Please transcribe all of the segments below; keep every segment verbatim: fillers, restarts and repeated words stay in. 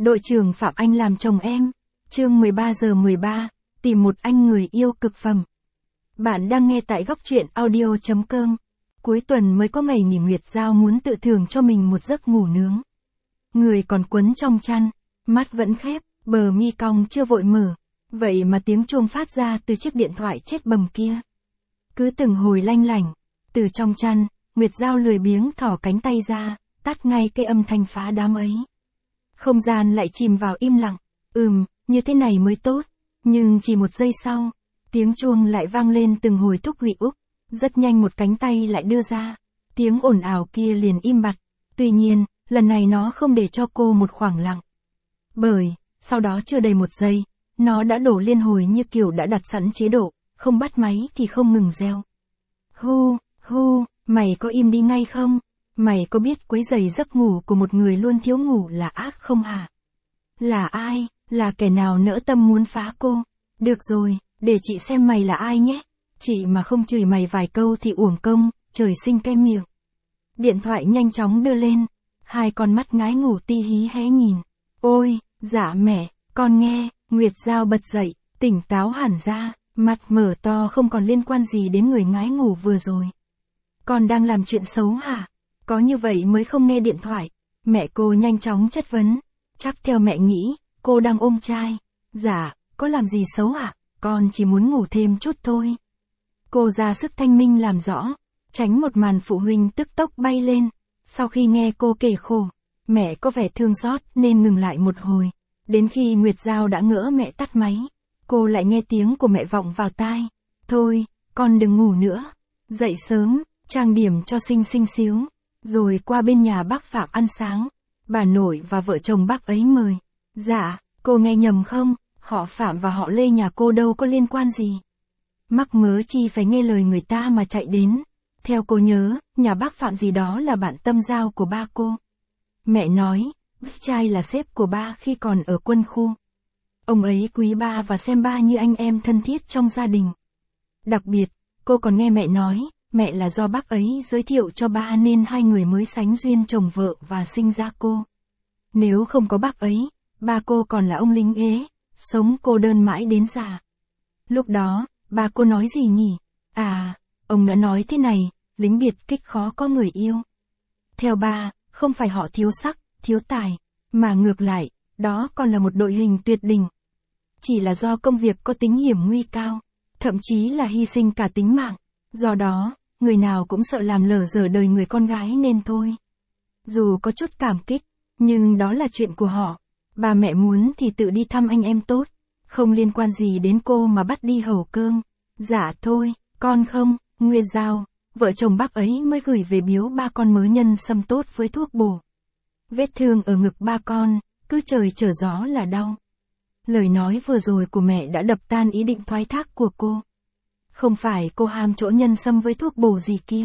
Đội trưởng Phạm Anh làm chồng em. Chương mười ba giờ mười ba, tìm một anh người yêu cực phẩm. Bạn đang nghe tại góc truyện audio chấm com. Cuối tuần mới có ngày nghỉ, Nguyệt Giao muốn tự thưởng cho mình một giấc ngủ nướng. Người còn quấn trong chăn, mắt vẫn khép, bờ mi cong chưa vội mở. Vậy mà tiếng chuông phát ra từ chiếc điện thoại chết bầm kia. Cứ từng hồi lanh lảnh, từ trong chăn, Nguyệt Giao lười biếng thỏ cánh tay ra, tắt ngay cái âm thanh phá đám ấy. Không gian lại chìm vào im lặng. Ừm, như thế này mới tốt. Nhưng chỉ một giây sau, tiếng chuông lại vang lên từng hồi thúc gị úc. Rất nhanh một cánh tay lại đưa ra. Tiếng ồn ào kia liền im bặt. Tuy nhiên, lần này nó không để cho cô một khoảng lặng. Bởi, sau đó chưa đầy một giây, nó đã đổ liên hồi như kiểu đã đặt sẵn chế độ, không bắt máy thì không ngừng reo. Hu, hu, mày có im đi ngay không? Mày có biết quấy rầy giấc ngủ của một người luôn thiếu ngủ là ác không hả? Là ai? Là kẻ nào nỡ tâm muốn phá cô? Được rồi, để chị xem mày là ai nhé. Chị mà không chửi mày vài câu thì uổng công, trời sinh kem miệng. Điện thoại nhanh chóng đưa lên. Hai con mắt ngái ngủ ti hí hé nhìn. Ôi, dạ mẹ, con nghe. Nguyệt Giao bật dậy, tỉnh táo hẳn ra, mặt mở to không còn liên quan gì đến người ngái ngủ vừa rồi. Con đang làm chuyện xấu hả? Có như vậy mới không nghe điện thoại. Mẹ cô nhanh chóng chất vấn. Chắc theo mẹ nghĩ, cô đang ôm trai. Dạ, có làm gì xấu ạ? À? Con chỉ muốn ngủ thêm chút thôi. Cô ra sức thanh minh làm rõ, tránh một màn phụ huynh tức tốc bay lên. Sau khi nghe cô kể khổ, mẹ có vẻ thương xót nên ngừng lại một hồi. Đến khi Nguyệt Giao đã ngỡ mẹ tắt máy, cô lại nghe tiếng của mẹ vọng vào tai. Thôi, con đừng ngủ nữa. Dậy sớm, trang điểm cho xinh xinh xíu. Rồi qua bên nhà bác Phạm ăn sáng. Bà nội và vợ chồng bác ấy mời. Dạ, cô nghe nhầm không? Họ Phạm và họ Lê nhà cô đâu có liên quan gì. Mắc mớ chi phải nghe lời người ta mà chạy đến. Theo cô nhớ, nhà bác Phạm gì đó là bạn tâm giao của ba cô. Mẹ nói, bác trai là sếp của ba khi còn ở quân khu. Ông ấy quý ba và xem ba như anh em thân thiết trong gia đình. Đặc biệt, cô còn nghe mẹ nói, mẹ là do bác ấy giới thiệu cho ba nên hai người mới sánh duyên chồng vợ và sinh ra cô. Nếu không có bác ấy, ba cô còn là ông lính ế, sống cô đơn mãi đến già. Lúc đó, ba cô nói gì nhỉ? À, ông đã nói thế này, lính biệt kích khó có người yêu. Theo ba, không phải họ thiếu sắc, thiếu tài, mà ngược lại, đó còn là một đội hình tuyệt đỉnh. Chỉ là do công việc có tính hiểm nguy cao, thậm chí là hy sinh cả tính mạng. Do đó, người nào cũng sợ làm lở dở đời người con gái nên thôi. Dù có chút cảm kích, nhưng đó là chuyện của họ. Bà mẹ muốn thì tự đi thăm anh em tốt. Không liên quan gì đến cô mà bắt đi hầu cơm. Dạ thôi, con không, Nguyệt Giao. Vợ chồng bác ấy mới gửi về biếu ba con mớ nhân sâm tốt với thuốc bổ. Vết thương ở ngực ba con, cứ trời trở gió là đau. Lời nói vừa rồi của mẹ đã đập tan ý định thoái thác của cô. Không phải cô ham chỗ nhân sâm với thuốc bổ gì kia.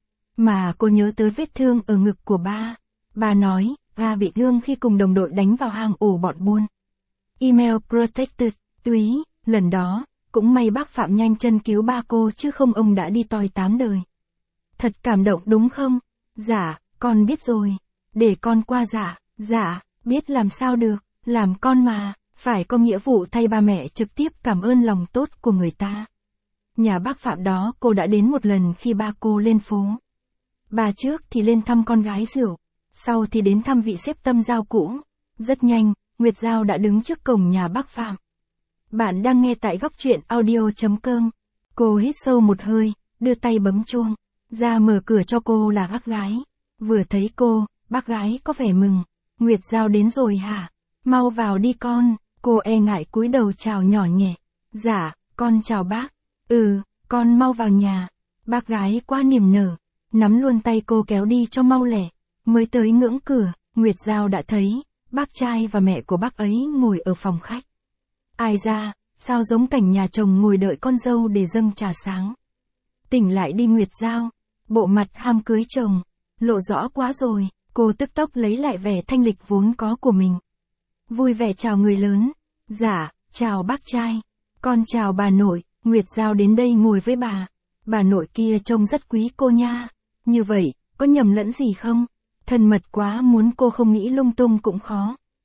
Mà cô nhớ tới vết thương ở ngực của ba. Ba nói, ba bị thương khi cùng đồng đội đánh vào hang ổ bọn buôn. Email protected, túy, lần đó, cũng may bác Phạm nhanh chân cứu ba cô chứ không ông đã đi toi tám đời. Thật cảm động đúng không? Dạ, con biết rồi. Để con qua dạ, dạ, biết làm sao được, làm con mà, phải có nghĩa vụ thay ba mẹ trực tiếp cảm ơn lòng tốt của người ta. Nhà bác Phạm đó cô đã đến một lần khi ba cô lên phố. Bà trước thì lên thăm con gái rượu, sau thì đến thăm vị sếp tâm giao cũ. Rất nhanh, Nguyệt Giao đã đứng trước cổng nhà bác Phạm. Bạn đang nghe tại góc truyện audio chấm com. Cô hít sâu một hơi, đưa tay bấm chuông. Ra mở cửa cho cô là bác gái. Vừa thấy cô, bác gái có vẻ mừng. Nguyệt Giao đến rồi hả? Mau vào đi con. Cô e ngại cúi đầu chào nhỏ nhẹ. Dạ, con chào bác. Ừ, con mau vào nhà. Bác gái quá niềm nở. Nắm luôn tay cô kéo đi cho mau lẹ. Mới tới ngưỡng cửa, Nguyệt Giao đã thấy, bác trai và mẹ của bác ấy ngồi ở phòng khách. Ai ra, sao giống cảnh nhà chồng ngồi đợi con dâu để dâng trà sáng. Tỉnh lại đi Nguyệt Giao, bộ mặt ham cưới chồng, lộ rõ quá rồi, cô tức tốc lấy lại vẻ thanh lịch vốn có của mình. Vui vẻ chào người lớn, dạ, chào bác trai, con chào bà nội, Nguyệt Giao đến đây ngồi với bà. Bà nội kia trông rất quý cô nha, như vậy, có nhầm lẫn gì không? Thân mật quá muốn cô không nghĩ lung tung cũng khó.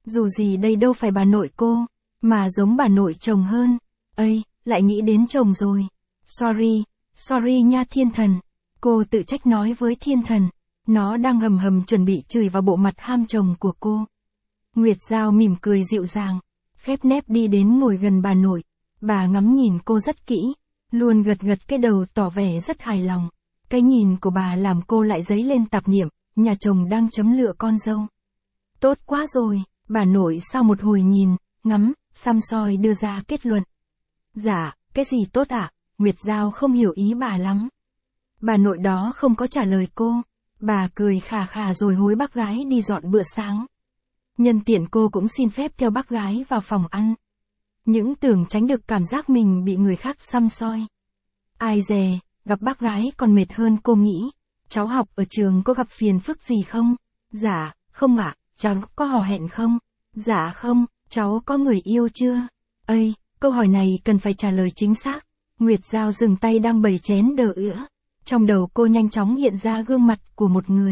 Dù gì đây đâu phải bà nội cô, mà giống bà nội chồng hơn. Ây, lại nghĩ đến chồng rồi. Sorry, sorry nha thiên thần. Cô tự trách nói với thiên thần. Nó đang hầm hầm chuẩn bị chửi vào bộ mặt ham chồng của cô. Nguyệt Giao mỉm cười dịu dàng, khép nép đi đến ngồi gần bà nội. Bà ngắm nhìn cô rất kỹ, luôn gật gật cái đầu tỏ vẻ rất hài lòng. Cái nhìn của bà làm cô lại dấy lên tạp niệm, nhà chồng đang chấm lựa con dâu. Tốt quá rồi, bà nội sau một hồi nhìn, ngắm, xăm soi đưa ra kết luận. Dạ, cái gì tốt ạ? À? Nguyệt Giao không hiểu ý bà lắm. Bà nội đó không có trả lời cô. Bà cười khà khà rồi hối bác gái đi dọn bữa sáng. Nhân tiện cô cũng xin phép theo bác gái vào phòng ăn. Những tưởng tránh được cảm giác mình bị người khác xăm soi. Ai dè, gặp bác gái còn mệt hơn cô nghĩ. Cháu học ở trường có gặp phiền phức gì không? Dạ, không ạ. Cháu có hò hẹn không? Dạ không. Cháu có người yêu chưa? Ây, câu hỏi này cần phải trả lời chính xác. Nguyệt Giao dừng tay đang bày chén đờ ữa. Trong đầu cô nhanh chóng hiện ra gương mặt của một người.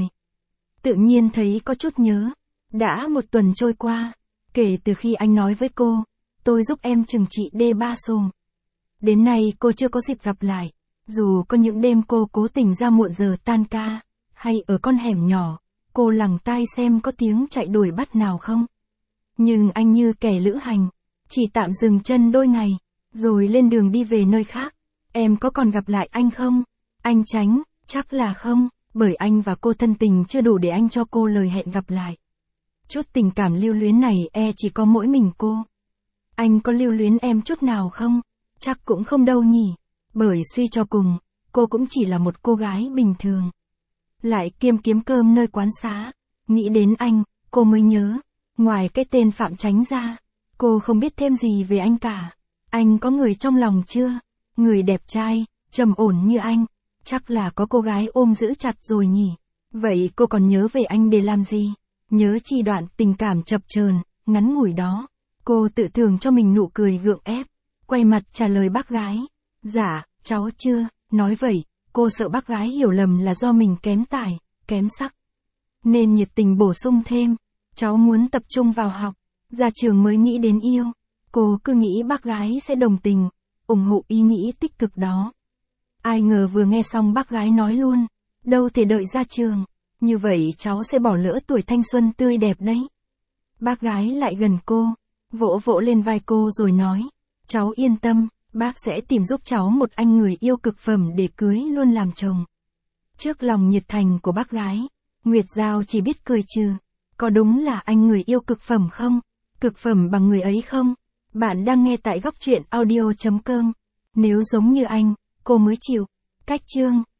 Tự nhiên thấy có chút nhớ. Đã một tuần trôi qua, kể từ khi anh nói với cô, tôi giúp em trừng trị đê ba xồm. Đến nay cô chưa có dịp gặp lại. Dù có những đêm cô cố tình ra muộn giờ tan ca, hay ở con hẻm nhỏ, cô lằng tai xem có tiếng chạy đuổi bắt nào không. Nhưng anh như kẻ lữ hành, chỉ tạm dừng chân đôi ngày, rồi lên đường đi về nơi khác. Em có còn gặp lại anh không? Anh tránh, chắc là không, bởi anh và cô thân tình chưa đủ để anh cho cô lời hẹn gặp lại. Chút tình cảm lưu luyến này e chỉ có mỗi mình cô. Anh có lưu luyến em chút nào không? Chắc cũng không đâu nhỉ. Bởi suy cho cùng, cô cũng chỉ là một cô gái bình thường. Lại kiêm kiếm cơm nơi quán xá. Nghĩ đến anh, cô mới nhớ. Ngoài cái tên Phạm Chánh ra, cô không biết thêm gì về anh cả. Anh có người trong lòng chưa? Người đẹp trai, trầm ổn như anh. Chắc là có cô gái ôm giữ chặt rồi nhỉ. Vậy cô còn nhớ về anh để làm gì? Nhớ chi đoạn tình cảm chập chờn, ngắn ngủi đó. Cô tự thưởng cho mình nụ cười gượng ép. Quay mặt trả lời bác gái. Dạ, cháu chưa. Nói vậy, cô sợ bác gái hiểu lầm là do mình kém tài, kém sắc. Nên nhiệt tình bổ sung thêm. Cháu muốn tập trung vào học. Ra trường mới nghĩ đến yêu. Cô cứ nghĩ bác gái sẽ đồng tình, ủng hộ ý nghĩ tích cực đó. Ai ngờ vừa nghe xong bác gái nói luôn. Đâu thể đợi ra trường. Như vậy cháu sẽ bỏ lỡ tuổi thanh xuân tươi đẹp đấy. Bác gái lại gần cô, vỗ vỗ lên vai cô rồi nói. Cháu yên tâm, bác sẽ tìm giúp cháu một anh người yêu cực phẩm để cưới luôn làm chồng. Trước lòng nhiệt thành của bác gái, Nguyệt Giao chỉ biết cười trừ. Có đúng là anh người yêu cực phẩm không? Cực phẩm bằng người ấy không? Bạn đang nghe tại góc truyện audio chấm com. Nếu giống như anh, cô mới chịu. Cách chương